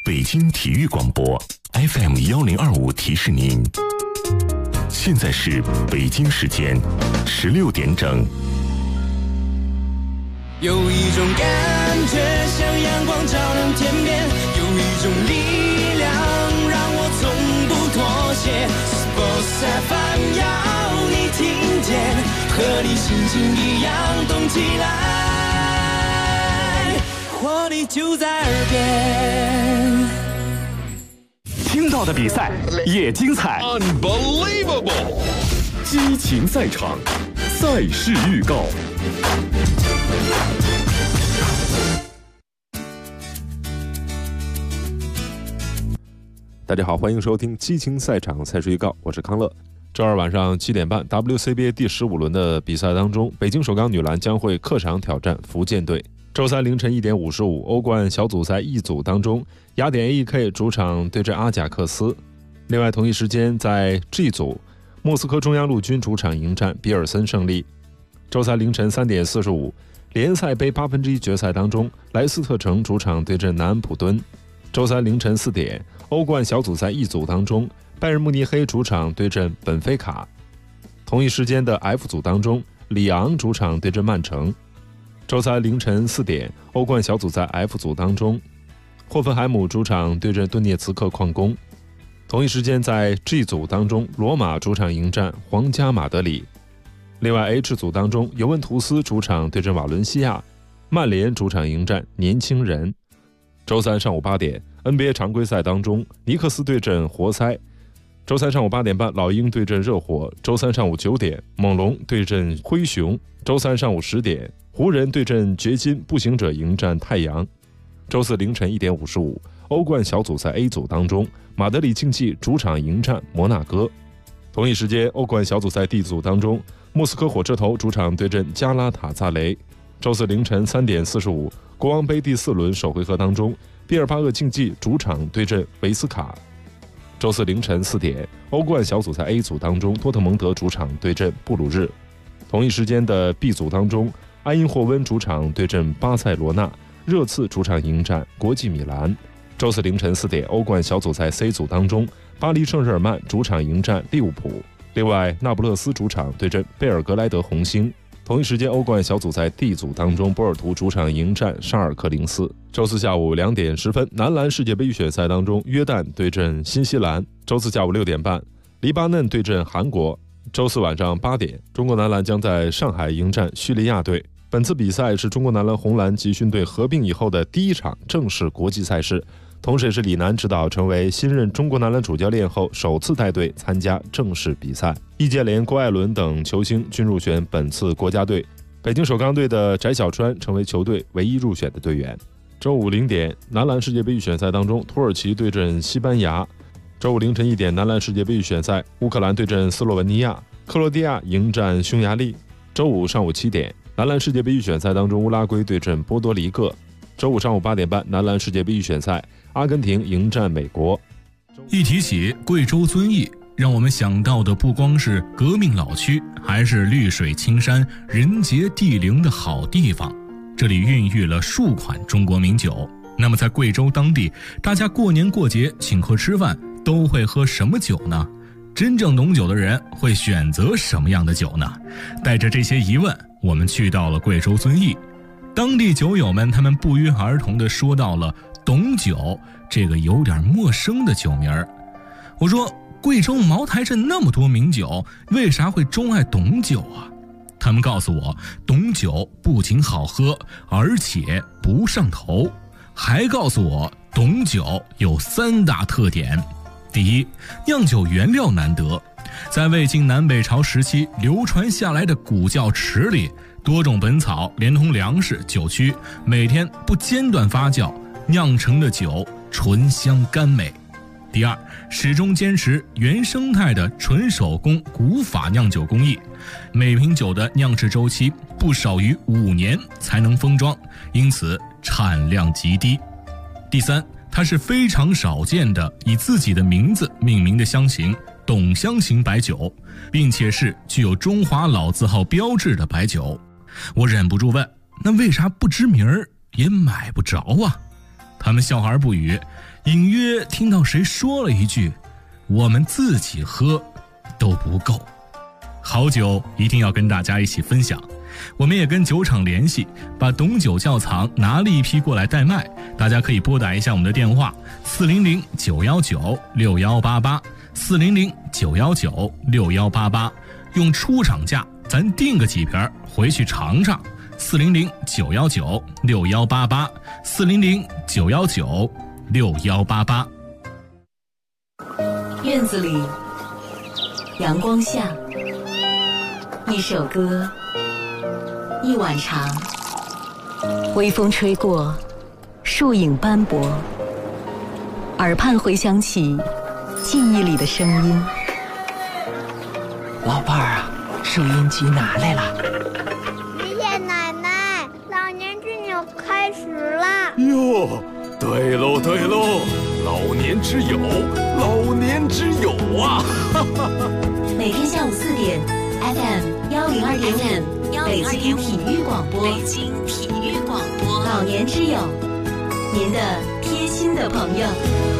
北京体育广播 FM1025提示您，现在是北京时间16点整。 有一种感觉像阳光照亮天边，有一种力量让我从不妥协。Sports FM 要你听见，和你心情一样动起来，活力就在耳边。 听到的比赛也精彩 Unbelievable 激情赛场，赛事预告。 大家好，欢迎收听激情赛场赛事预告，我是康乐。周二晚上7点半 WCBA 第15轮的比赛当中，北京首钢女篮将会客场挑战福建队。周三凌晨1点55，欧冠小组赛 E 组当中，雅典 AEK 主场对阵阿贾克斯。另外同一时间在 G 组，莫斯科中央陆军主场迎战比尔森胜利。周三凌晨3点45，联赛杯1/8决赛当中，莱斯特城主场对阵南安普敦。周三凌晨4点，欧冠小组赛 E 组当中，拜仁慕尼黑主场对阵本菲卡。同一时间的 F 组当中，里昂主场对阵曼城。周三凌晨4点，欧冠小组赛 F 组当中，霍芬海姆主场对阵顿涅茨克矿工。同一时间在 G 组当中，罗马主场迎战皇家马德里。另外 H 组当中，尤文图斯主场对阵瓦伦西亚，曼联主场迎战年轻人。周三上午8点 NBA 常规赛当中，尼克斯对阵活塞。周三上午8点半，老鹰对阵热火。周三上午9点，猛龙对阵灰熊。周三上午10点，湖人对阵掘金，步行者迎战太阳。周四凌晨1点55，欧冠小组赛 A 组当中，马德里竞技主场迎战摩纳哥。同一时间，欧冠小组赛 D 组当中，莫斯科火车头主场对阵加拉塔萨雷。周四凌晨3点45，国王杯第4轮首回合当中，毕尔巴鄂竞技主场对阵维斯卡。周四凌晨4点，欧冠小组赛 A 组当中，多特蒙德主场对阵布鲁日。同一时间的 B 组当中，埃因霍温主场对阵巴塞罗那，热刺主场迎战国际米兰。周四凌晨4点，欧冠小组赛 C 组当中，巴黎圣日耳曼主场迎战利物浦。另外，那不勒斯主场对阵贝尔格莱德红星。同一时间，欧冠小组赛 D 组当中，波尔图主场迎战沙尔克零四。周四下午2点10分，男篮世界杯预选赛当中，约旦对阵新西兰。周四下午6点半，黎巴嫩对阵韩国。周四晚上8点，中国男篮将在上海迎战叙利亚队。本次比赛是中国男篮红蓝集训队合并以后的第一场正式国际赛事，同时也是李楠指导成为新任中国男篮主教练后首次带队参加正式比赛。易建联、郭艾伦等球星均入选本次国家队，北京首钢队的翟小川成为球队唯一入选的队员。周五0点，男篮世界杯预选赛当中，土耳其对阵西班牙。周五凌晨1点，男篮世界杯预选赛，乌克兰对阵斯洛文尼亚，克罗地亚迎战匈牙利。周五上午7点，男篮世界杯预选赛当中，乌拉圭对阵波多黎各。周五上午8点半，男篮世界杯预选赛，阿根廷迎战美国。 一提起贵州遵义，让我们想到的不光是革命老区，还是绿水青山、人杰地灵的好地方。这里孕育了数款中国名酒。那么在贵州当地，大家过年过节请客吃饭都会喝什么酒呢？真正懂酒的人会选择什么样的酒呢？带着这些疑问，我们去到了贵州遵义。当地酒友们他们不约而同地说到了董酒这个有点陌生的酒名儿。我说，贵州茅台镇那么多名酒，为啥会钟爱董酒啊？他们告诉我，董酒不仅好喝，而且不上头，还告诉我董酒有3大特点。第一，酿酒原料难得，在魏晋南北朝时期流传下来的古窖池里，多种本草连同粮食、酒曲，每天不间断发酵，酿成的酒醇香甘美。第二，始终坚持原生态的纯手工古法酿酒工艺，每瓶酒的酿制周期不少于5年才能封装，因此产量极低。第三，它是非常少见的以自己的名字命名的香型董香型白酒，并且是具有中华老字号标志的白酒。我忍不住问，那为啥不知名儿也买不着啊？ 他们笑而不语，隐约听到谁说了一句：“我们自己喝都不够。”好酒一定要跟大家一起分享。我们也跟酒厂联系，把董酒窖藏拿了一批过来代卖，大家可以拨打一下我们的电话400-919-6188，400-919-6188，用出厂价咱订个几瓶回去尝尝。400-919-6188，400-919-6188。 院子里，阳光下，一首歌，一碗茶，微风吹过，树影斑驳，耳畔回响起记忆里的声音。 老伴儿啊，收音机拿来了。 爷爷奶奶，老年之友开始啦！ 哟，对喽对喽，老年之友，老年之友啊！ 每天下午4点 FM102.5北京体育广播，北京体育广播，老年之友，您的贴心的朋友。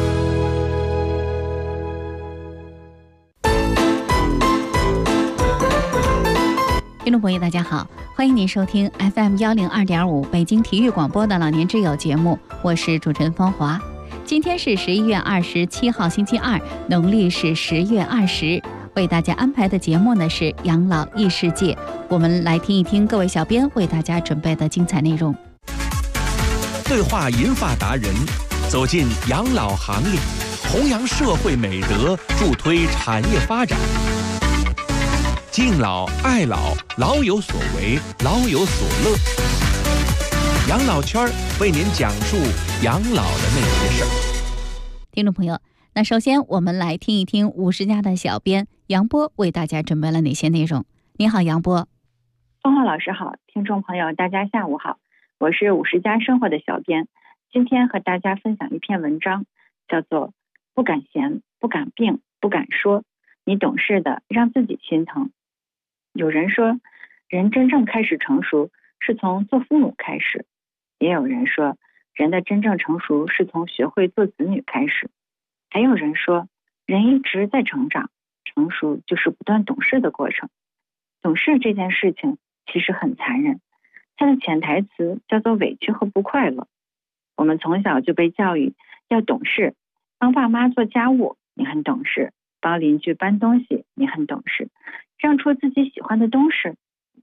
听众朋友大家好，欢迎您收听 FM102.5北京体育广播的老年之友节目，我是主持人芳华。今天是11月27号星期二，农历是10月20，为大家安排的节目呢是养老异世界，我们来听一听各位小编为大家准备的精彩内容。 对话银发达人，走进养老行列，弘扬社会美德，助推产业发展。敬老爱老，老有所为，老有所乐。养老圈为您讲述养老的那些事儿。 听众朋友，那首先我们来听一听50家的小编杨波为大家准备了哪些内容。你好，杨波。 芳华老师好，听众朋友大家下午好，我是50家生活的小编，今天和大家分享一篇文章，叫做不敢闲，不敢病，不敢说，你懂事的让自己心疼。有人说，人真正开始成熟是从做父母开始，也有人说，人的真正成熟是从学会做子女开始，还有人说，人一直在成长，成熟就是不断懂事的过程。懂事这件事情其实很残忍，它的潜台词叫做委屈和不快乐。我们从小就被教育要懂事，帮爸妈做家务，你很懂事；帮邻居搬东西，你很懂事；让出自己喜欢的东西，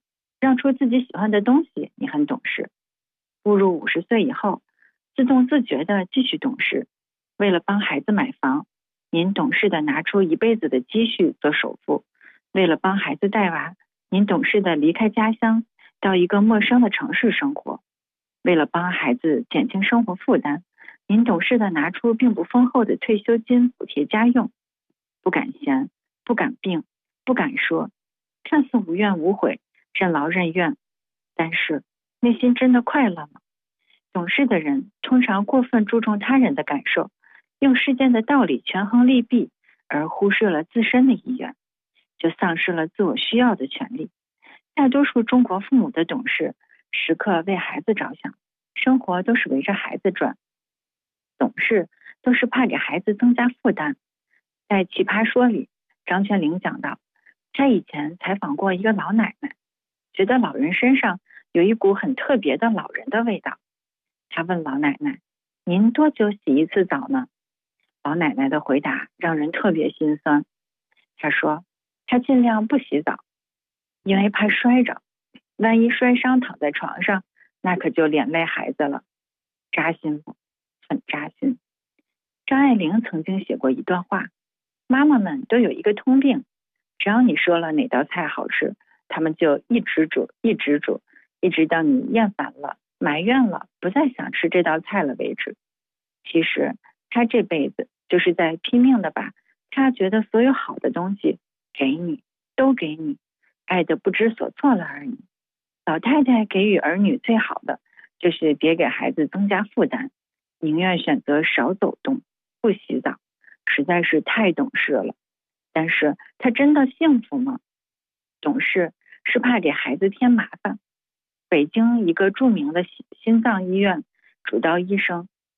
你很懂事。步入50岁以后，自动自觉地继续懂事。为了帮孩子买房，您懂事地拿出一辈子的积蓄做首付；为了帮孩子带娃，您懂事地离开家乡，到一个陌生的城市生活；为了帮孩子减轻生活负担，您懂事地拿出并不丰厚的退休金补贴家用。不敢闲，不敢病，不敢说，看似无怨无悔，任劳任怨，但是内心真的快乐吗？懂事的人通常过分注重他人的感受，用世间的道理权衡利弊，而忽视了自身的意愿，就丧失了自我需要的权利。大多数中国父母的懂事，时刻为孩子着想，生活都是围着孩子转，懂事都是怕给孩子增加负担。在《奇葩说》里，张泉灵讲到，他以前采访过一个老奶奶，觉得老人身上有一股很特别的老人的味道。他问老奶奶，您多久洗一次澡呢？老奶奶的回答让人特别心酸。她说，她尽量不洗澡，因为怕摔着，万一摔伤躺在床上，那可就连累孩子了。扎心不？很扎心。张爱玲曾经写过一段话，妈妈们都有一个通病，只要你说了哪道菜好吃，他们就一直煮，一直煮，一直到你厌烦了，埋怨了，不再想吃这道菜了为止。其实他这辈子就是在拼命的把他觉得所有好的东西给你，都给你，爱得不知所措了而已。老太太给予儿女最好的就是别给孩子增加负担，宁愿选择少走动，不洗澡，实在是太懂事了。但是她真的幸福吗？懂事是怕给孩子添麻烦。北京一个著名的心脏医院主刀医生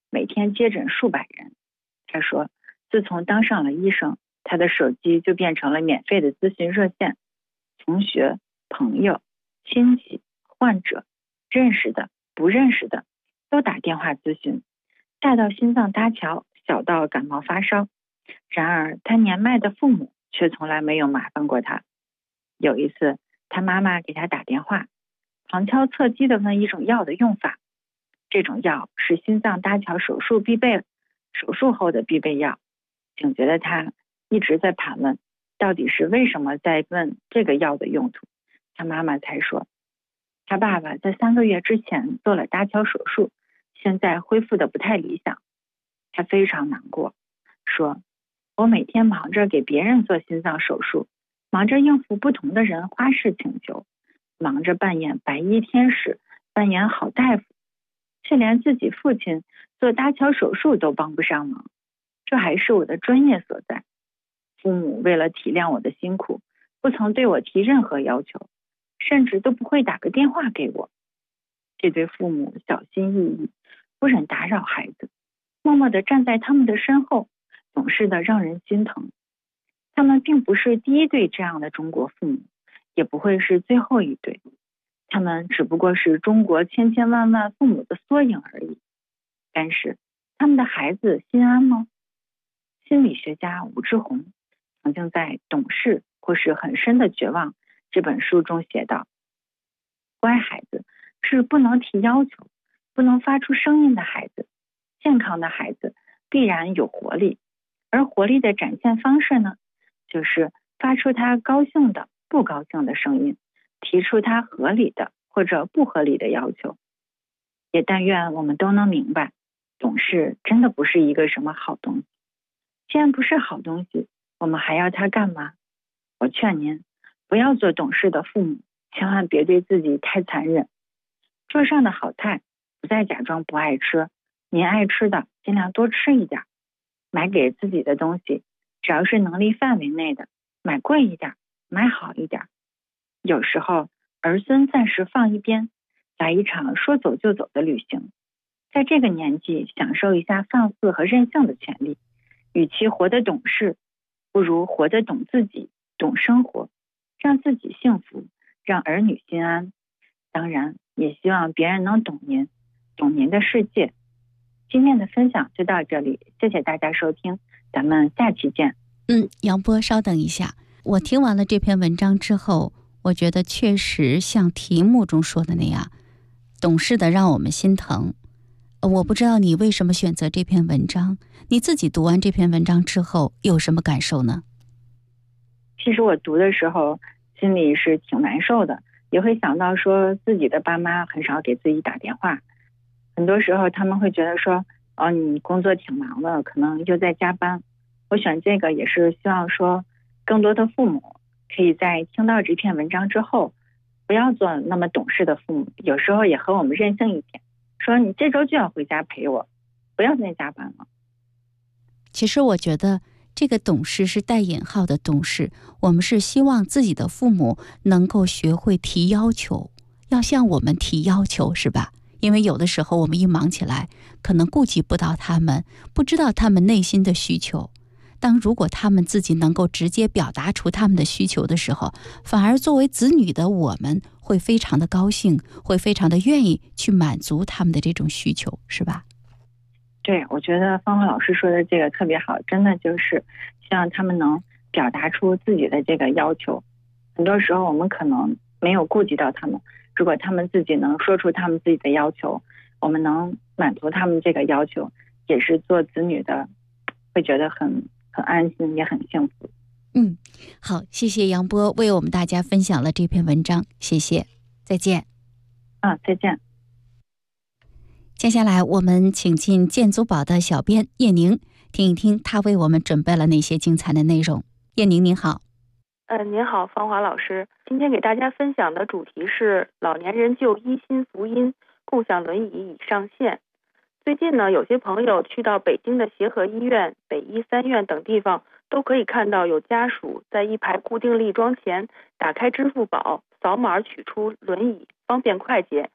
每天接诊数百人。他说，自从当上了医生，他的手机就变成了免费的咨询热线，同学、朋友、亲戚、患者，认识的、不认识的，都打电话咨询，大到心脏搭桥，小到感冒发烧。然而他年迈的父母却从来没有麻烦过他。有一次，他妈妈给他打电话，旁敲侧击地问一种药的用法。这种药是心脏搭桥手术后的必备药。警觉的他一直在盘问，到底是为什么在问这个药的用途。他妈妈才说，他爸爸在3个月之前做了搭桥手术，现在恢复的不太理想。他非常难过，说，我每天忙着给别人做心脏手术，忙着应付不同的人花式请求，忙着扮演白衣天使，扮演好大夫，却连自己父亲做搭桥手术都帮不上忙。这还是我的专业所在。父母为了体谅我的辛苦，不曾对我提任何要求，甚至都不会打个电话给我。这对父母小心翼翼，不忍打扰孩子，默默地站在他们的身后，懂事的让人心疼。他们并不是第一对这样的中国父母，也不会是最后一对，他们只不过是中国千千万万父母的缩影而已。但是他们的孩子心安吗？心理学家吴志红曾经在《懂事或是很深的绝望》这本书中写道，乖孩子是不能提要求、不能发出声音的孩子。健康的孩子必然有活力，而活力的展现方式呢，就是发出他高兴的、不高兴的声音，提出他合理的或者不合理的要求。也但愿我们都能明白，懂事真的不是一个什么好东西。既然不是好东西，我们还要它干嘛？我劝您不要做懂事的父母，千万别对自己太残忍。桌上的好菜不再假装不爱吃，您爱吃的尽量多吃一点。买给自己的东西，只要是能力范围内的，买贵一点，买好一点。有时候儿孙暂时放一边，来一场说走就走的旅行。在这个年纪享受一下放肆和任性的权利，与其活得懂事，不如活得懂自己，懂生活，让自己幸福，让儿女心安。当然也希望别人能懂您，懂您的世界。今天的分享就到这里，谢谢大家收听，咱们下期见。 杨波稍等一下，我听完了这篇文章之后，我觉得确实像题目中说的那样，懂事的让我们心疼。我不知道你为什么选择这篇文章，你自己读完这篇文章之后有什么感受呢？ 其实我读的时候心里是挺难受的，也会想到说自己的爸妈很少给自己打电话，很多时候他们会觉得说，你工作挺忙的，可能又在加班。我选这个也是希望说，更多的父母可以在听到这篇文章之后，不要做那么懂事的父母，有时候也和我们任性一点，说你这周就要回家陪我，不要再加班了。 其实我觉得这个懂事是带引号的懂事，我们是希望自己的父母能够学会提要求，要向我们提要求，是吧？因为有的时候我们一忙起来，可能顾及不到他们，不知道他们内心的需求。如果他们自己能够直接表达出他们的需求的时候，反而作为子女的我们会非常的高兴，会非常的愿意去满足他们的这种需求，是吧？ 对，我觉得芳华老师说的这个特别好，真的就是希望他们能表达出自己的这个要求。很多时候我们可能没有顾及到他们，如果他们自己能说出他们自己的要求，我们能满足他们这个要求，也是做子女的会觉得很安心，也很幸福。 好，谢谢杨波为我们大家分享了这篇文章，谢谢，再见。 再见。 接下来我们请进建祖宝的小编叶宁，听一听他为我们准备了哪些精彩的内容。叶宁您好。 您好，芳华老师。今天给大家分享的主题是老年人就医新福音，共享轮椅已上线。最近呢，有些朋友去到北京的协和医院、北医3院等地方，都可以看到有家属在一排固定立桩前打开支付宝，扫码取出轮椅，方便快捷。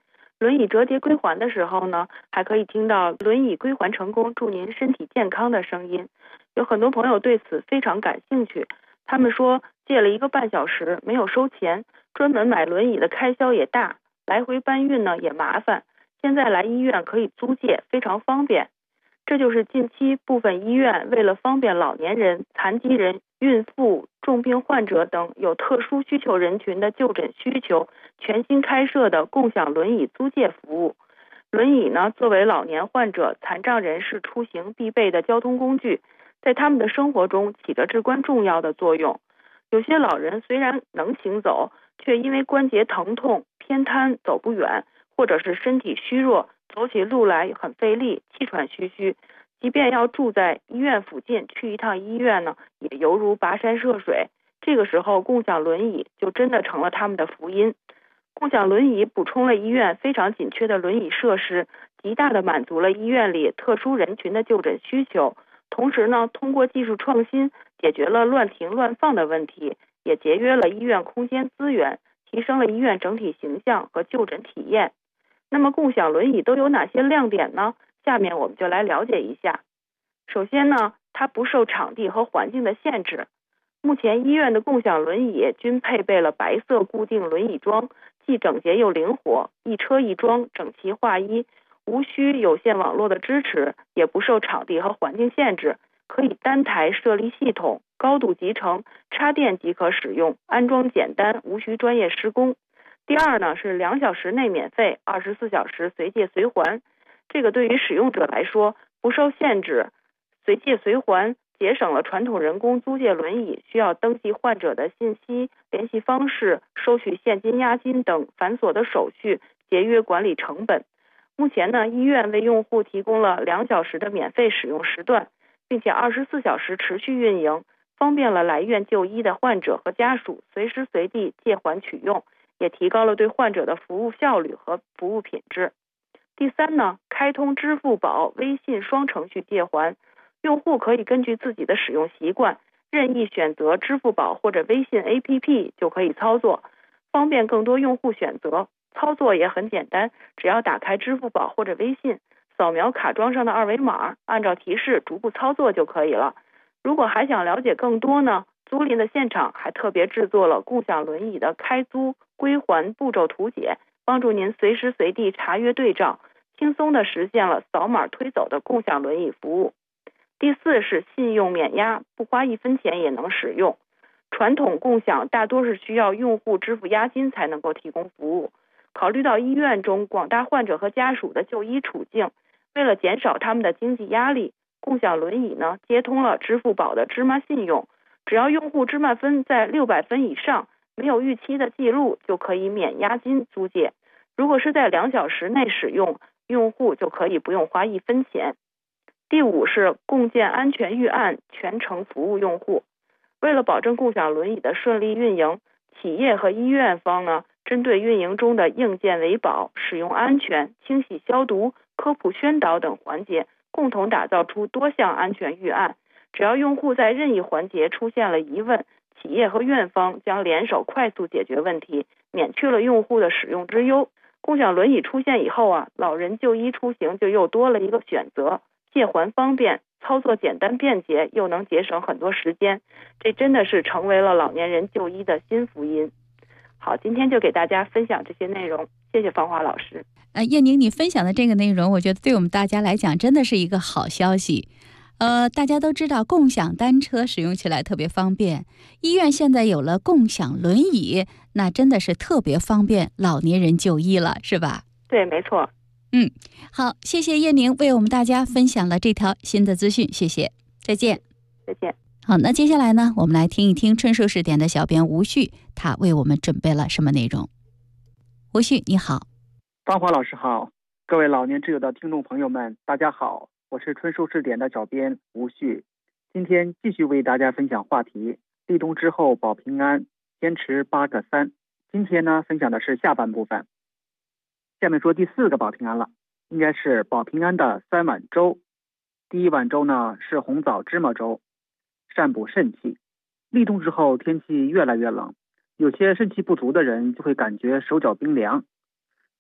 轮椅折叠归还的时候呢，还可以听到轮椅归还成功，祝您身体健康的声音。有很多朋友对此非常感兴趣，他们说借了1个半小时，没有收钱，专门买轮椅的开销也大，来回搬运呢也麻烦，现在来医院可以租借，非常方便。这就是近期部分医院为了方便老年人、残疾人、孕妇、重病患者等有特殊需求人群的就诊需求，全新开设的共享轮椅租借服务。轮椅呢，作为老年患者、残障人士出行必备的交通工具，在他们的生活中起着至关重要的作用。有些老人虽然能行走，却因为关节疼痛、偏瘫走不远，或者是身体虚弱，走起路来很费力，气喘吁吁，即便要住在医院附近，去一趟医院呢，也犹如跋山涉水。这个时候，共享轮椅就真的成了他们的福音。共享轮椅补充了医院非常紧缺的轮椅设施，极大的满足了医院里特殊人群的就诊需求。同时呢，通过技术创新，解决了乱停乱放的问题，也节约了医院空间资源，提升了医院整体形象和就诊体验。那么共享轮椅都有哪些亮点呢？下面我们就来了解一下。首先呢，它不受场地和环境的限制。目前医院的共享轮椅均配备了白色固定轮椅桩，既整洁又灵活，一车一桩，整齐划一，无需有线网络的支持，也不受场地和环境限制，可以单台设立系统，高度集成，插电即可使用，安装简单，无需专业施工。第二呢，是2小时内免费，24小时随借随还。这个对于使用者来说不受限制，随借随还，节省了传统人工租借轮椅需要登记患者的信息、联系方式、收取现金押金等繁琐的手续，节约管理成本。目前呢，医院为用户提供了2小时的免费使用时段，并且24小时持续运营，方便了来院就医的患者和家属随时随地借还取用，也提高了对患者的服务效率和服务品质。第三呢，开通支付宝、微信双程序借还，用户可以根据自己的使用习惯，任意选择支付宝或者微信 APP 就可以操作，方便更多用户选择。操作也很简单，只要打开支付宝或者微信，扫描卡桩上的2维码，按照提示逐步操作就可以了。如果还想了解更多呢，租赁的现场还特别制作了共享轮椅的开租归还步骤图解，帮助您随时随地查阅对照，轻松地实现了扫码推走的共享轮椅服务。第四是信用免押，不花1分钱也能使用。传统共享大多是需要用户支付押金才能够提供服务。考虑到医院中广大患者和家属的就医处境，为了减少他们的经济压力，共享轮椅呢接通了支付宝的芝麻信用，只要用户芝麻分在600分以上，没有逾期的记录，就可以免押金租借。如果是在2小时内使用，用户就可以不用花1分钱。第五是共建安全预案，全程服务用户。为了保证共享轮椅的顺利运营，企业和医院方呢，针对运营中的硬件维保、使用安全、清洗消毒、科普宣导等环节，共同打造出多项安全预案。只要用户在任意环节出现了疑问，企业和院方将联手快速解决问题，免去了用户的使用之忧。共享轮椅出现以后啊，老人就医出行就又多了一个选择，借还方便，操作简单便捷，又能节省很多时间，这真的是成为了老年人就医的新福音。好，今天就给大家分享这些内容，谢谢芳华老师。 叶宁，你分享的这个内容，我觉得对我们大家来讲真的是一个好消息。大家都知道共享单车使用起来特别方便，医院现在有了共享轮椅，那真的是特别方便老年人就医了，是吧？ 对，没错。 好，谢谢叶宁为我们大家分享了这条新的资讯，谢谢，再见。 再见。 好，那接下来呢，我们来听一听春树视点的小编吴旭，他为我们准备了什么内容。吴旭，你好。 芳华老师好，各位老年之友的听众朋友们，大家好，我是春树视点的小编吴旭，今天继续为大家分享话题，立冬之后保平安，坚持8个3。今天呢，分享的是下半部分。下面说第4个保平安了，应该是保平安的3碗粥。第1碗粥呢是红枣芝麻粥，善补肾气。立冬之后天气越来越冷，有些肾气不足的人就会感觉手脚冰凉，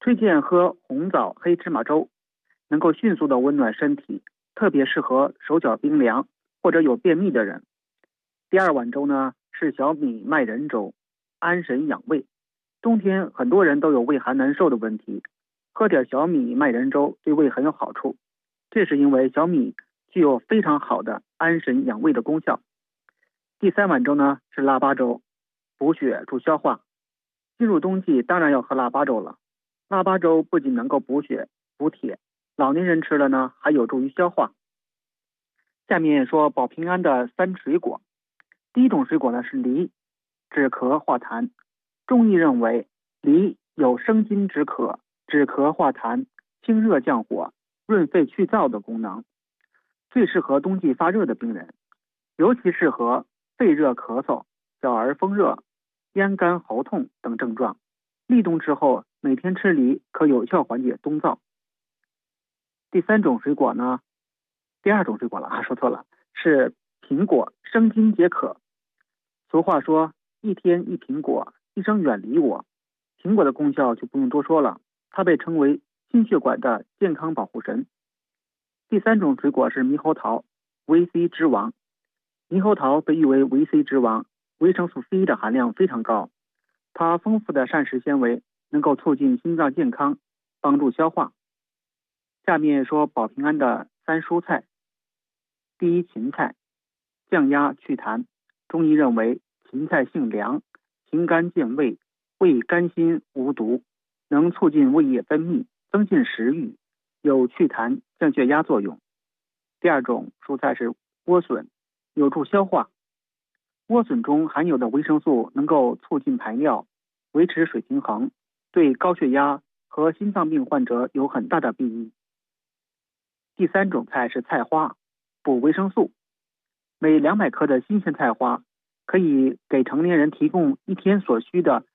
推荐喝红枣黑芝麻粥，能够迅速的温暖身体，特别适合手脚冰凉或者有便秘的人。第二碗粥呢是小米麦仁粥，安神养胃。冬天很多人都有胃寒难受的问题，喝点小米麦仁粥对胃很有好处，这是因为小米具有非常好的安神养胃的功效。第三碗粥呢是腊八粥，补血助消化。进入冬季当然要喝腊八粥了。腊八粥不仅能够补血补铁，老年人吃了呢还有助于消化。下面说保平安的3水果。第一种水果呢是梨，止咳化痰。中医认为梨有生津止渴、止咳化痰、清热降火、润肺去燥的功能，最适合冬季发热的病人，尤其适合肺热咳嗽、小儿风热、咽干喉痛等症状。立冬之后每天吃梨可有效缓解冬燥。第二种水果了说错了，是苹果，生津解渴。俗话说一天一苹果，一生远离我。苹果的功效就不用多说了，它被称为心血管的健康保护神。第三种水果是猕猴桃，维 C 之王。猕猴桃被誉为维 C 之王，维生素 C 的含量非常高，它丰富的膳食纤维能够促进心脏健康，帮助消化。下面说保平安的3蔬菜。第一，芹菜，降压祛痰。中医认为芹菜性凉，行甘健胃，味甘辛无毒，能促进胃液分泌，增进食欲，有祛痰降血压作用。第二种蔬菜是莴笋，有助消化。莴笋中含有的维生素能够促进排尿，维持水平衡，对高血压和心脏病患者有很大的裨益。第三种菜是菜花，补维生素。每200克的新鲜菜花可以给成年人提供一天所需的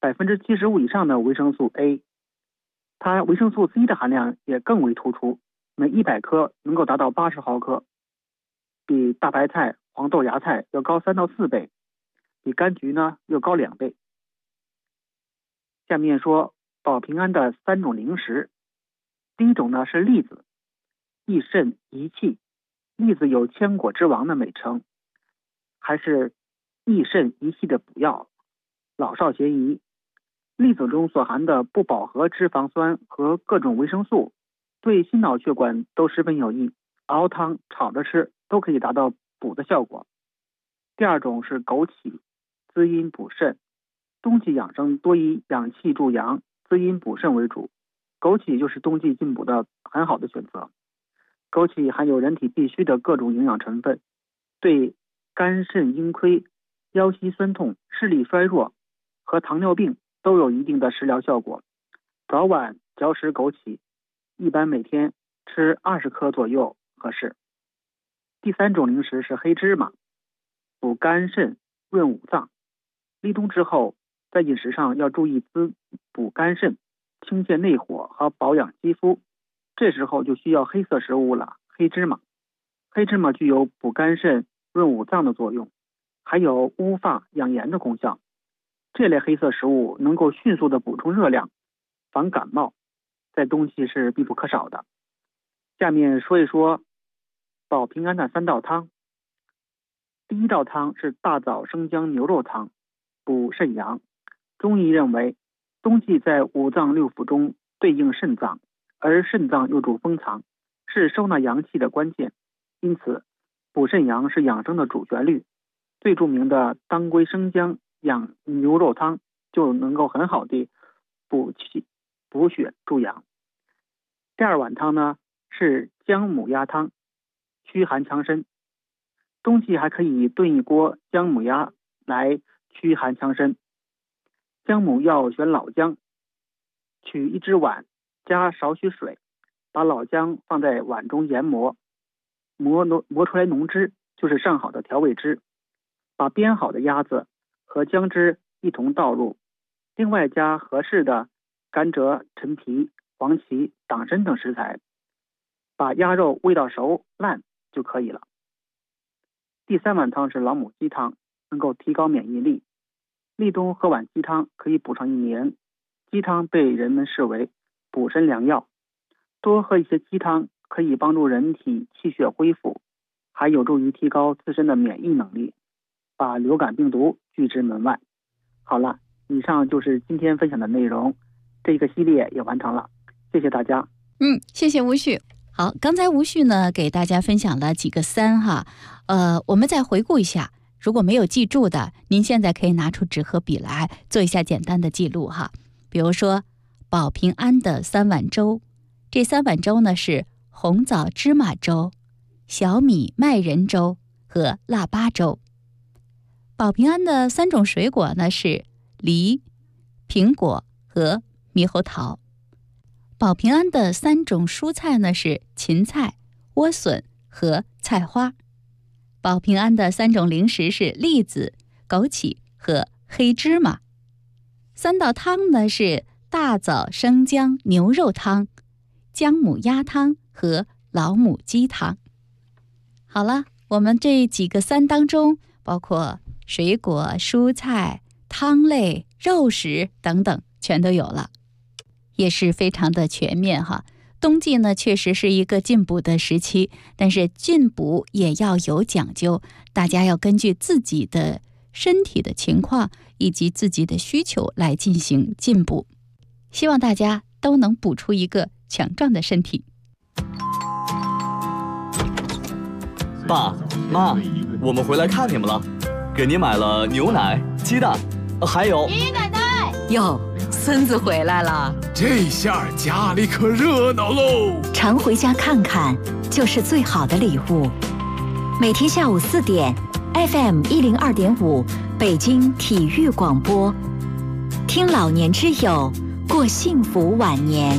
75%以上的维生素 A， 它维生素 C 的含量也更为突出，每100克能够达到80毫克，比大白菜、黄豆芽菜要高3到4倍，比柑橘呢又高2倍。下面说保平安的3种零食。第一种呢是栗子，益肾益气。栗子有千果之王的美称，还是益肾益气的补药，老少咸宜。栗子中所含的不饱和脂肪酸和各种维生素对心脑血管都十分有益，熬汤炒着吃都可以达到补的效果。第二种是枸杞，滋阴补肾。冬季养生多以养气助阳、滋阴补肾为主，枸杞就是冬季进补的很好的选择。枸杞含有人体必需的各种营养成分，对肝肾阴亏、腰膝酸痛、视力衰弱和糖尿病都有一定的食疗效果。早晚嚼食枸杞，一般每天吃20克左右合适。第三种零食是黑芝麻，补肝肾、润五脏。立冬之后，在饮食上要注意滋补肝肾、清健内火和保养肌肤，这时候就需要黑色食物了，黑芝麻。黑芝麻具有补肝肾、润五脏的作用，还有乌发养颜的功效。这类黑色食物能够迅速的补充热量，防感冒，在冬季是必不可少的。下面说一说保平安的3道汤。第一道汤是大枣生姜牛肉汤，补肾阳。中医认为冬季在五脏六腑中对应肾脏，而肾脏又主封藏，是收纳阳气的关键，因此补肾阳是养生的主旋律。最著名的当归生姜养牛肉汤就能够很好的补气、补血、助阳。第二碗汤呢是姜母鸭汤，驱寒强身。冬季还可以炖一锅姜母鸭来驱寒强身。姜母要选老姜，取1只碗，加少许水，把老姜放在碗中研磨，磨出来浓汁，就是上好的调味汁。把煸好的鸭子和姜汁一同倒入，另外加合适的甘蔗、陈皮、黄芪、党参等食材，把鸭肉煨到熟烂就可以了。第三碗汤是老母鸡汤，能够提高免疫力。立冬喝碗鸡汤可以补上1年。鸡汤被人们视为补身良药。多喝一些鸡汤可以帮助人体气血恢复，还有助于提高自身的免疫能力，把流感病毒拒之门外。好了，以上就是今天分享的内容，这个系列也完成了，谢谢大家。 谢谢吴旭。好，刚才吴旭呢给大家分享了几个3哈，我们再回顾一下，如果没有记住的，您现在可以拿出纸和笔来做一下简单的记录哈。比如说保平安的3碗粥，这3碗粥呢是红枣芝麻粥、小米麦仁粥和腊八粥。保平安的3种水果呢是梨、苹果和猕猴桃。保平安的3种蔬菜呢是芹菜、莴笋和菜花。保平安的3种零食是栗子、枸杞和黑芝麻。3道汤呢是大枣生姜牛肉汤、姜母鸭汤和老母鸡汤。好了，我们这几个3当中，包括水果、蔬菜、汤类、肉食等等，全都有了，也是非常的全面哈。冬季呢，确实是一个进补的时期，但是进补也要有讲究，大家要根据自己的身体的情况以及自己的需求来进行进补，希望大家都能补出一个强壮的身体。 爸妈，我们回来看你们了，给你买了牛奶、鸡蛋，还有爷爷奶奶哟，孙子回来了， 这下家里可热闹喽！ 常回家看看就是最好的礼物。每天下午4点 FM 102.5北京体育广播，听老年之友，过幸福晚年。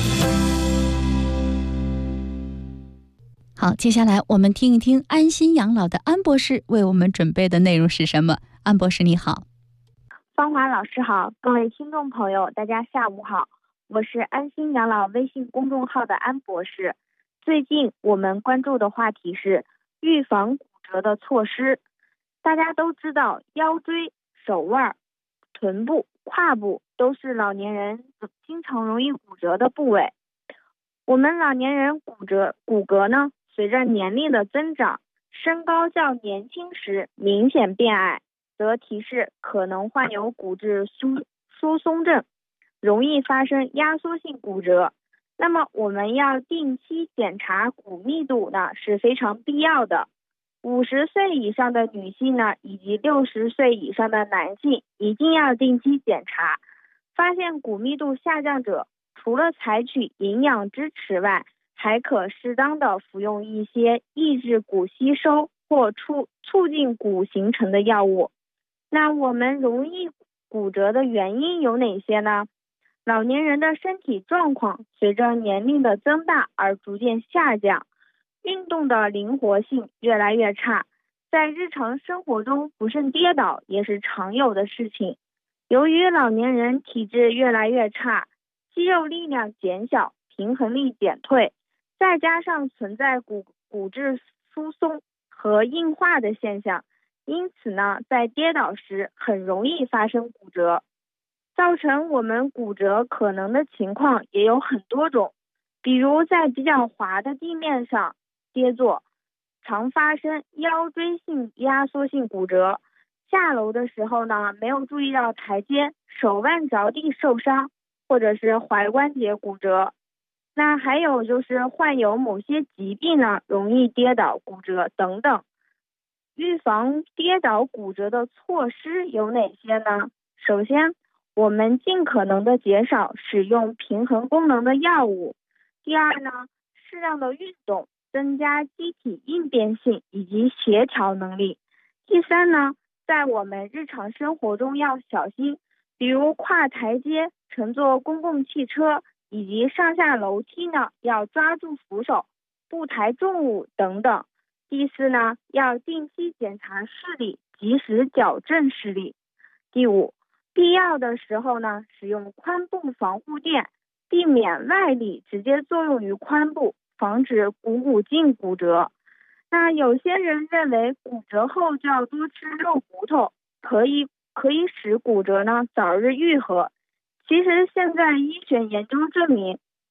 好，接下来我们听一听安心养老的安博士为我们准备的内容是什么。安博士你好。 芳华老师好，各位听众朋友大家下午好，我是安心养老微信公众号的安博士。最近我们关注的话题是预防骨折的措施。大家都知道腰椎、手腕、臀部、胯部都是老年人经常容易骨折的部位。我们老年人骨骼呢，随着年龄的增长，身高较年轻时明显变矮，则提示可能患有骨质疏松症，容易发生压缩性骨折。那么我们要定期检查骨密度呢，是非常必要的。50岁以上的女性呢，以及60岁以上的男性一定要定期检查。发现骨密度下降者，除了采取营养支持外，还可适当的服用一些抑制骨吸收或促进骨形成的药物。那我们容易骨折的原因有哪些呢？老年人的身体状况随着年龄的增大而逐渐下降，运动的灵活性越来越差，在日常生活中不慎跌倒也是常有的事情。由于老年人体质越来越差，肌肉力量减小，平衡力减退，再加上存在骨质疏松和硬化的现象，因此呢，在跌倒时很容易发生骨折。造成我们骨折可能的情况也有很多种，比如在比较滑的地面上跌坐，常发生腰椎性压缩性骨折；下楼的时候呢，没有注意到台阶，手腕着地受伤，或者是踝关节骨折。那还有就是患有某些疾病呢，容易跌倒骨折等等。预防跌倒骨折的措施有哪些呢？首先，我们尽可能的减少使用平衡功能的药物。第二呢，适量的运动，增加机体应变性以及协调能力。第三呢，在我们日常生活中要小心，比如跨台阶、乘坐公共汽车以及上下楼梯呢，要抓住扶手，不抬重物等等。第四呢，要定期检查视力，及时矫正视力。第五，必要的时候呢，使用髋部防护垫，避免外力直接作用于髋部，防止股颈骨折。那有些人认为骨折后就要多吃肉骨头，可以使骨折呢早日愈合。其实现在医学研究证明，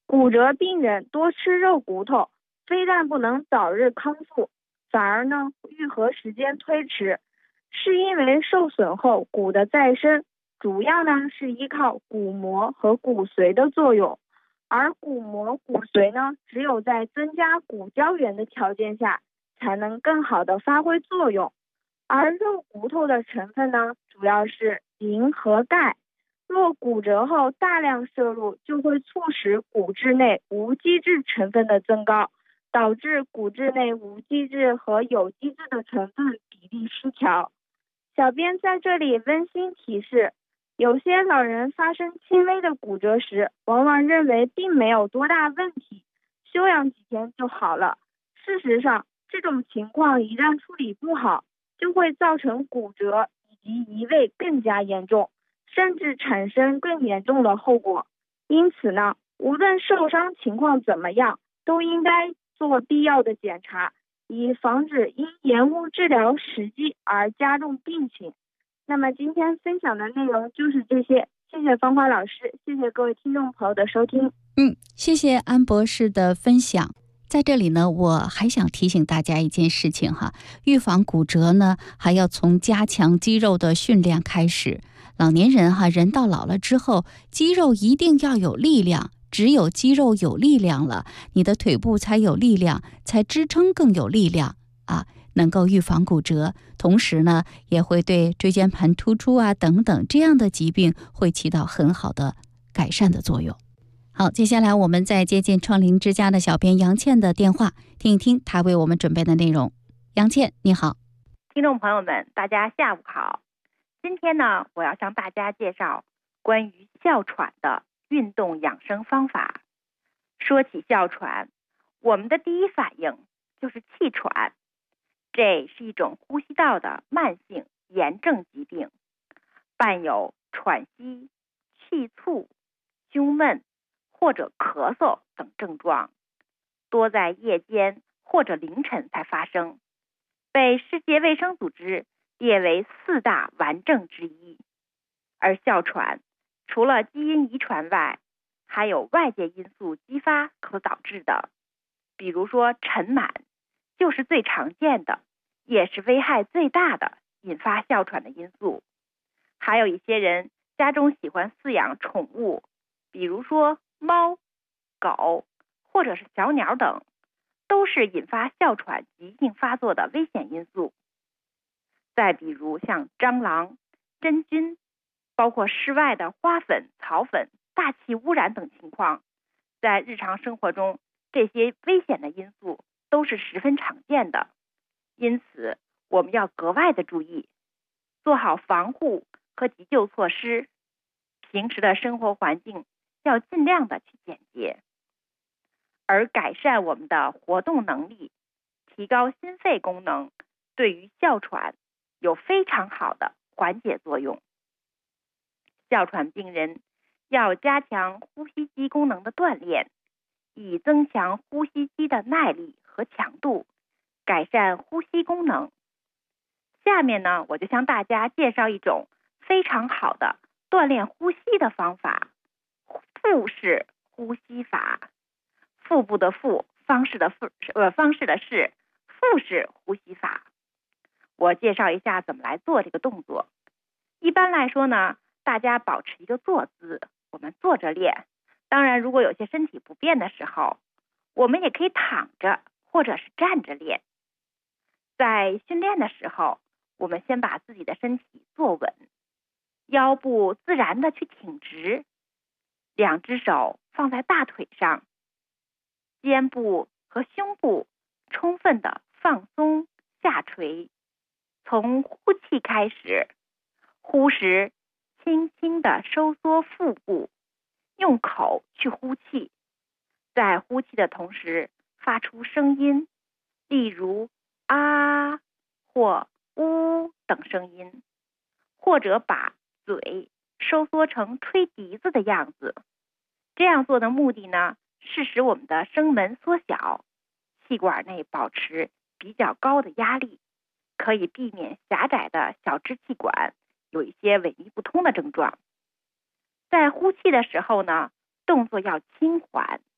骨折病人多吃肉骨头，非但不能早日康复，反而呢愈合时间推迟，是因为受损后骨的再生主要呢是依靠骨膜和骨髓的作用，而骨膜、骨髓呢只有在增加骨胶原的条件下才能更好的发挥作用。而肉骨头的成分呢主要是磷和钙，若骨折后大量摄入，就会促使骨质内无机质成分的增高，导致骨质内无机质和有机质的成分比例失调。小编在这里温馨提示，有些老人发生轻微的骨折时，往往认为并没有多大问题，休养几天就好了。事实上，这种情况一旦处理不好，就会造成骨折以及移位更加严重，甚至产生更严重的后果。因此呢，无论受伤情况怎么样，都应该做必要的检查，以防止因延误治疗时机而加重病情。那么今天分享的内容就是这些，谢谢芳华老师，谢谢各位听众朋友的收听。 谢谢安博士的分享。在这里呢，我还想提醒大家一件事情哈，预防骨折呢，还要从加强肌肉的训练开始。老年人哈，人到老了之后，肌肉一定要有力量，只有肌肉有力量了，你的腿部才有力量，才支撑更有力量啊，能够预防骨折。同时呢，也会对椎间盘突出啊等等这样的疾病会起到很好的改善的作用。好，接下来我们再接近创灵之家的小编杨倩的电话，听一听她为我们准备的内容。杨倩，你好。 听众朋友们，大家下午好。今天呢，我要向大家介绍关于哮喘的运动养生方法。说起哮喘，我们的第一反应就是气喘，这是一种呼吸道的慢性炎症疾病，伴有喘息、气促、胸闷或者咳嗽等症状，多在夜间或者凌晨才发生，被世界卫生组织列为4大顽症之一。而哮喘除了基因遗传外，还有外界因素激发可导致的，比如说尘螨就是最常见的，也是危害最大的引发哮喘的因素。还有一些人家中喜欢饲养宠物，比如说猫、狗或者是小鸟等，都是引发哮喘急性发作的危险因素。再比如像蟑螂、真菌，包括室外的花粉、草粉、大气污染等情况，在日常生活中这些危险的因素都是十分常见的，因此我们要格外的注意，做好防护和急救措施，平时的生活环境要尽量的去简洁，而改善我们的活动能力，提高心肺功能，对于哮喘有非常好的缓解作用。哮喘病人要加强呼吸机功能的锻炼，以增强呼吸机的耐力和强度，改善呼吸功能。下面呢，我就向大家介绍一种非常好的锻炼呼吸的方法——腹式呼吸法。腹部的腹，方式的式，腹式呼吸法。我介绍一下怎么来做这个动作。一般来说呢，大家保持一个坐姿，我们坐着练。当然，如果有些身体不便的时候，我们也可以躺着或者是站着练。在训练的时候，我们先把自己的身体坐稳，腰部自然的去挺直，两只手放在大腿上，肩部和胸部充分的放松下垂。从呼气开始，呼时轻轻地收缩腹部，用口去呼气，在呼气的同时发出声音，例如啊或呜等声音，或者把嘴收缩成吹笛子的样子。这样做的目的呢，是使我们的声门缩小，气管内保持比较高的压力，可以避免狭窄的小支气管有一些萎靡不通的症状。在呼气的时候呢，动作要轻缓，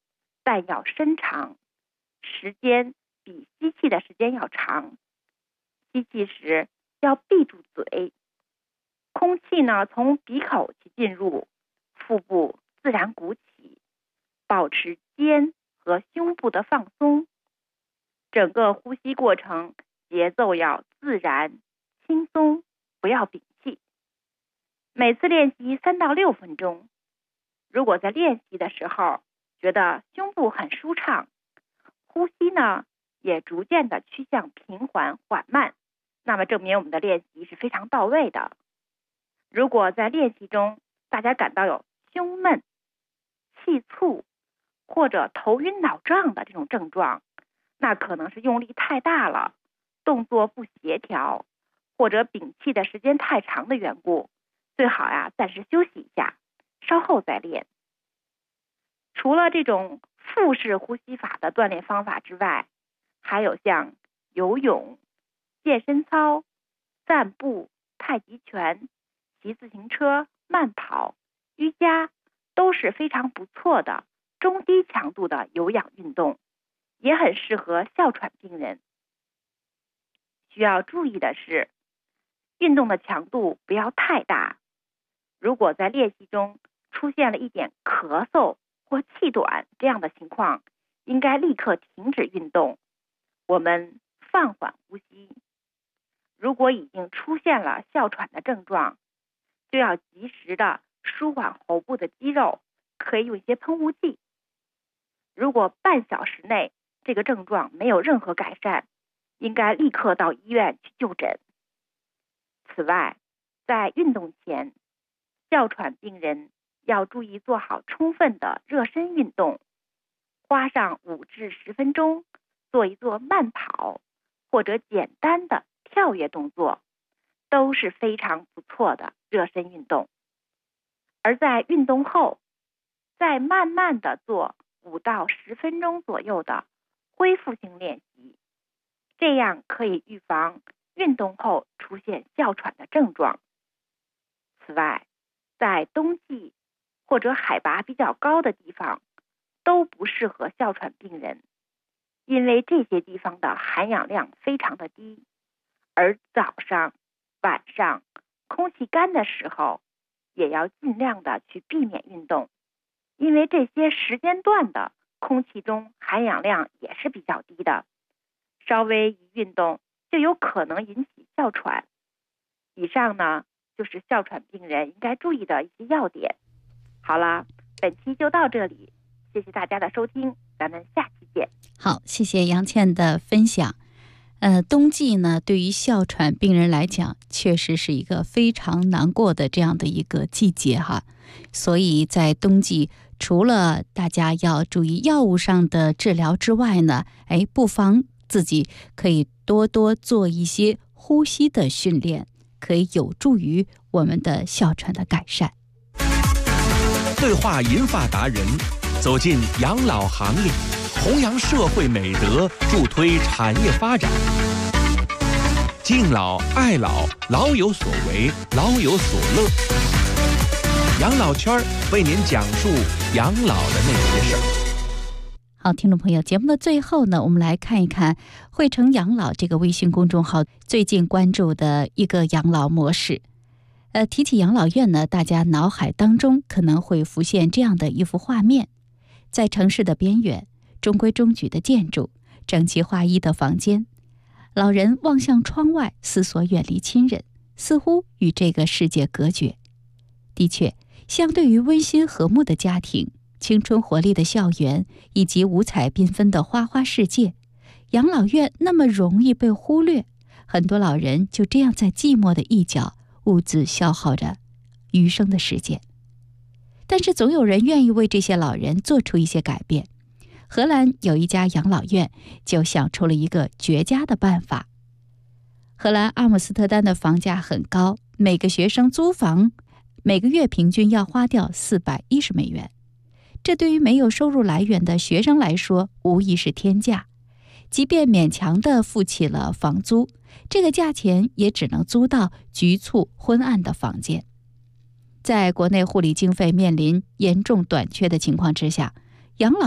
但要伸长，时间比吸气的时间要长。吸气时要闭住嘴，空气呢从鼻口进入，腹部自然鼓起，保持肩和胸部的放松。整个呼吸过程节奏要自然轻松，不要屏气。每次练习3到6分钟。如果在练习的时候觉得胸部很舒畅，呼吸呢也逐渐的趋向平缓缓慢，那么证明我们的练习是非常到位的。如果在练习中大家感到有胸闷、气促或者头晕脑胀的这种症状，那可能是用力太大了，动作不协调，或者屏气的时间太长的缘故，最好暂时休息一下，稍后再练。除了这种腹式呼吸法的锻炼方法之外，还有像游泳、健身操、散步、太极拳、骑自行车、慢跑、瑜伽，都是非常不错的中低强度的有氧运动，也很适合哮喘病人。需要注意的是，运动的强度不要太大。如果在练习中出现了一点咳嗽或气短这样的情况，应该立刻停止运动，我们放缓呼吸。如果已经出现了哮喘的症状，就要及时的舒缓喉部的肌肉，可以用一些喷雾剂。如果半小时内这个症状没有任何改善，应该立刻到医院去就诊。此外，在运动前，哮喘病人要注意做好充分的热身运动，花上5至10分钟做一做慢跑或者简单的跳跃动作，都是非常不错的热身运动。而在运动后，再慢慢的做5到10分钟左右的恢复性练习，这样可以预防运动后出现哮喘的症状。此外，在冬季或者海拔比较高的地方都不适合哮喘病人，因为这些地方的含氧量非常的低，而早上、晚上空气干的时候也要尽量的去避免运动，因为这些时间段的空气中含氧量也是比较低的，稍微一运动就有可能引起哮喘。以上呢就是哮喘病人应该注意的一些要点。好了，本期就到这里，谢谢大家的收听，咱们下期见。 好，谢谢杨倩的分享。冬季呢，对于哮喘病人来讲，确实是一个非常难过的这样的一个季节哈。所以在冬季，除了大家要注意药物上的治疗之外呢，不妨自己可以多多做一些呼吸的训练，可以有助于我们的哮喘的改善。 对话银发达人，走进养老行业，弘扬社会美德，助推产业发展。敬老爱老，老有所为，老有所乐。养老圈为您讲述养老的那些事儿。 好，听众朋友，节目的最后呢，我们来看一看汇成养老这个微信公众号最近关注的一个养老模式。提起养老院呢，大家脑海当中可能会浮现这样的一幅画面：在城市的边缘，中规中矩的建筑，整齐划一的房间，老人望向窗外，思索远离亲人，似乎与这个世界隔绝。的确，相对于温馨和睦的家庭、青春活力的校园以及五彩缤纷的花花世界，养老院那么容易被忽略，很多老人就这样在寂寞的一角兀自消耗着余生的时间。但是总有人愿意为这些老人做出一些改变。荷兰有一家养老院就想出了一个绝佳的办法。荷兰阿姆斯特丹的房价很高，每个学生租房每个月平均要花掉410美元，这对于没有收入来源的学生来说无疑是天价。即便勉强地付起了房租，这个价钱也只能租到局促昏暗的房间。在国内护理经费面临严重短缺的情况之下，养老院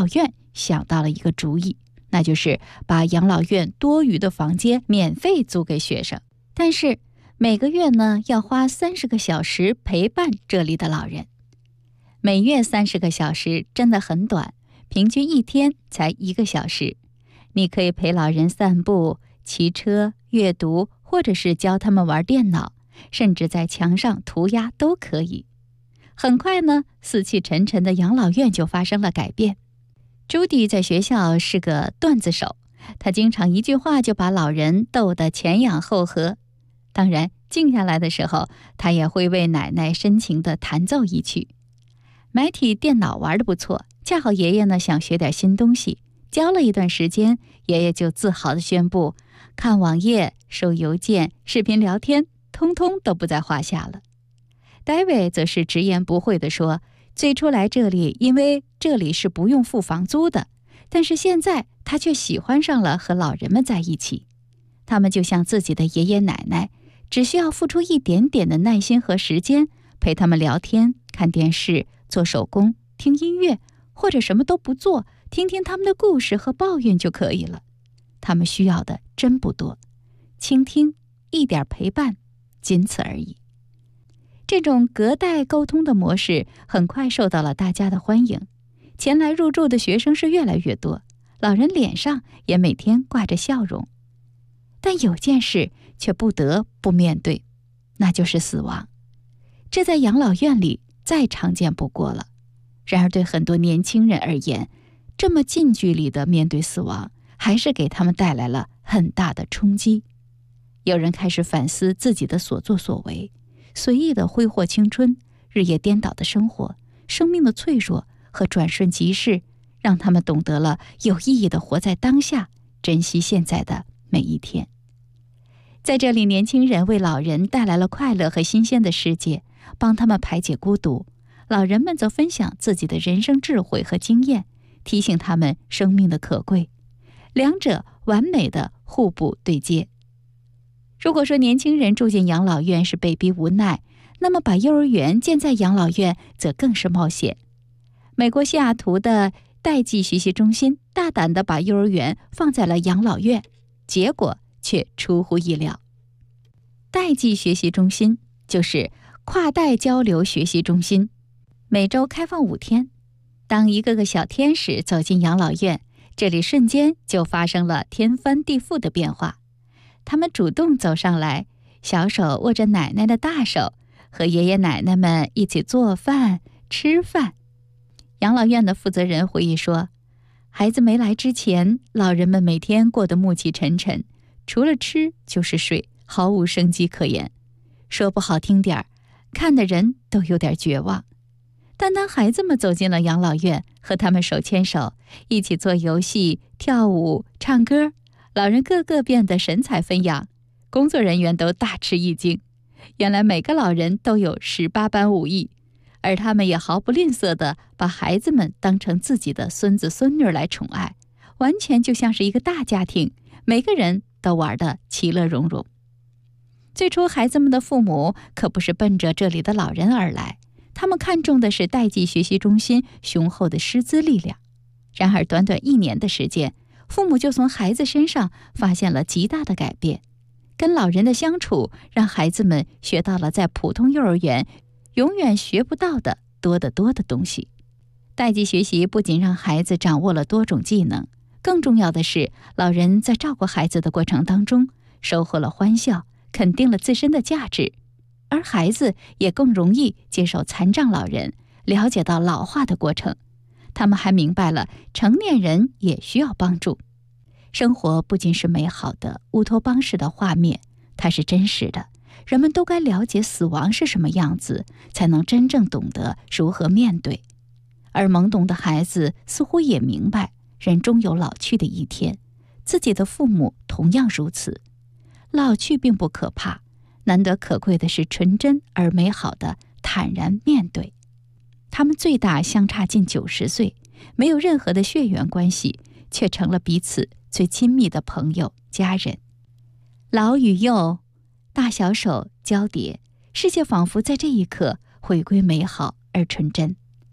想到了一个主意，那就是把养老院多余的房间免费租给学生，但是每个月呢要花30个小时陪伴这里的老人。每月30个小时真的很短，平均一天才1个小时。你可以陪老人散步、骑车、阅读，或者是教他们玩电脑，甚至在墙上涂鸦都可以。很快呢，死气沉沉的养老院就发生了改变。朱迪在学校是个段子手，他经常一句话就把老人逗得前仰后合。当然，静下来的时候，他也会为奶奶深情地弹奏一曲。买体电脑玩得不错，恰好爷爷呢想学点新东西，教了一段时间，爷爷就自豪地宣布，看网页、收邮件、视频聊天，通通都不在话下了。David 则是直言不讳地说，最初来这里，因为这里是不用付房租的，但是现在他却喜欢上了和老人们在一起。他们就像自己的爷爷奶奶，只需要付出一点点的耐心和时间，陪他们聊天、看电视、做手工、听音乐，或者什么都不做，听听他们的故事和抱怨就可以了。他们需要的真不多，倾听，一点陪伴，仅此而已。这种隔代沟通的模式很快受到了大家的欢迎，前来入住的学生是越来越多，老人脸上也每天挂着笑容。但有件事却不得不面对，那就是死亡。这在养老院里再常见不过了。然而对很多年轻人而言，这么近距离的面对死亡，还是给他们带来了很大的冲击。有人开始反思自己的所作所为，随意的挥霍青春，日夜颠倒的生活，生命的脆弱和转瞬即逝，让他们懂得了有意义的活在当下，珍惜现在的每一天。在这里，年轻人为老人带来了快乐和新鲜的世界，帮他们排解孤独；老人们则分享自己的人生智慧和经验，提醒他们生命的可贵。两者完美的互补对接。如果说年轻人住进养老院是被逼无奈，那么把幼儿园建在养老院则更是冒险。美国西雅图的代际学习中心大胆地把幼儿园放在了养老院，结果却出乎意料。代际学习中心就是跨代交流学习中心，每周开放5天。当一个个小天使走进养老院，这里瞬间就发生了天翻地覆的变化。他们主动走上来，小手握着奶奶的大手，和爷爷奶奶们一起做饭、吃饭。养老院的负责人回忆说，孩子没来之前，老人们每天过得暮气沉沉，除了吃就是睡，毫无生机可言。说不好听点儿，看的人都有点绝望。但当孩子们走进了养老院，和他们手牵手，一起做游戏、跳舞、唱歌，老人个个变得神采飞扬，工作人员都大吃一惊。原来每个老人都有18般武艺，而他们也毫不吝啬地把孩子们当成自己的孙子孙女来宠爱，完全就像是一个大家庭，每个人都玩得其乐融融。最初孩子们的父母可不是奔着这里的老人而来，他们看重的是代际学习中心雄厚的师资力量。然而短短1年的时间，父母就从孩子身上发现了极大的改变。跟老人的相处，让孩子们学到了在普通幼儿园永远学不到的多得多的东西。代际学习不仅让孩子掌握了多种技能，更重要的是，老人在照顾孩子的过程当中，收获了欢笑，肯定了自身的价值，而孩子也更容易接受残障老人，了解到老化的过程。他们还明白了成年人也需要帮助。生活不仅是美好的乌托邦式的画面，它是真实的。人们都该了解死亡是什么样子，才能真正懂得如何面对。而懵懂的孩子似乎也明白，人终有老去的一天，自己的父母同样如此。老去并不可怕，难得可贵的是纯真而美好的坦然面对。他们最大相差近90岁，没有任何的血缘关系，却成了彼此最亲密的朋友、家人。老与幼，大小手交叠，世界仿佛在这一刻回归美好而纯真。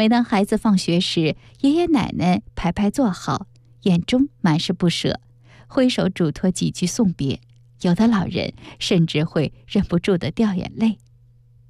每当孩子放学时，爷爷奶奶排排坐好，眼中满是不舍，挥手嘱托几句送别，有的老人甚至会忍不住地掉眼泪。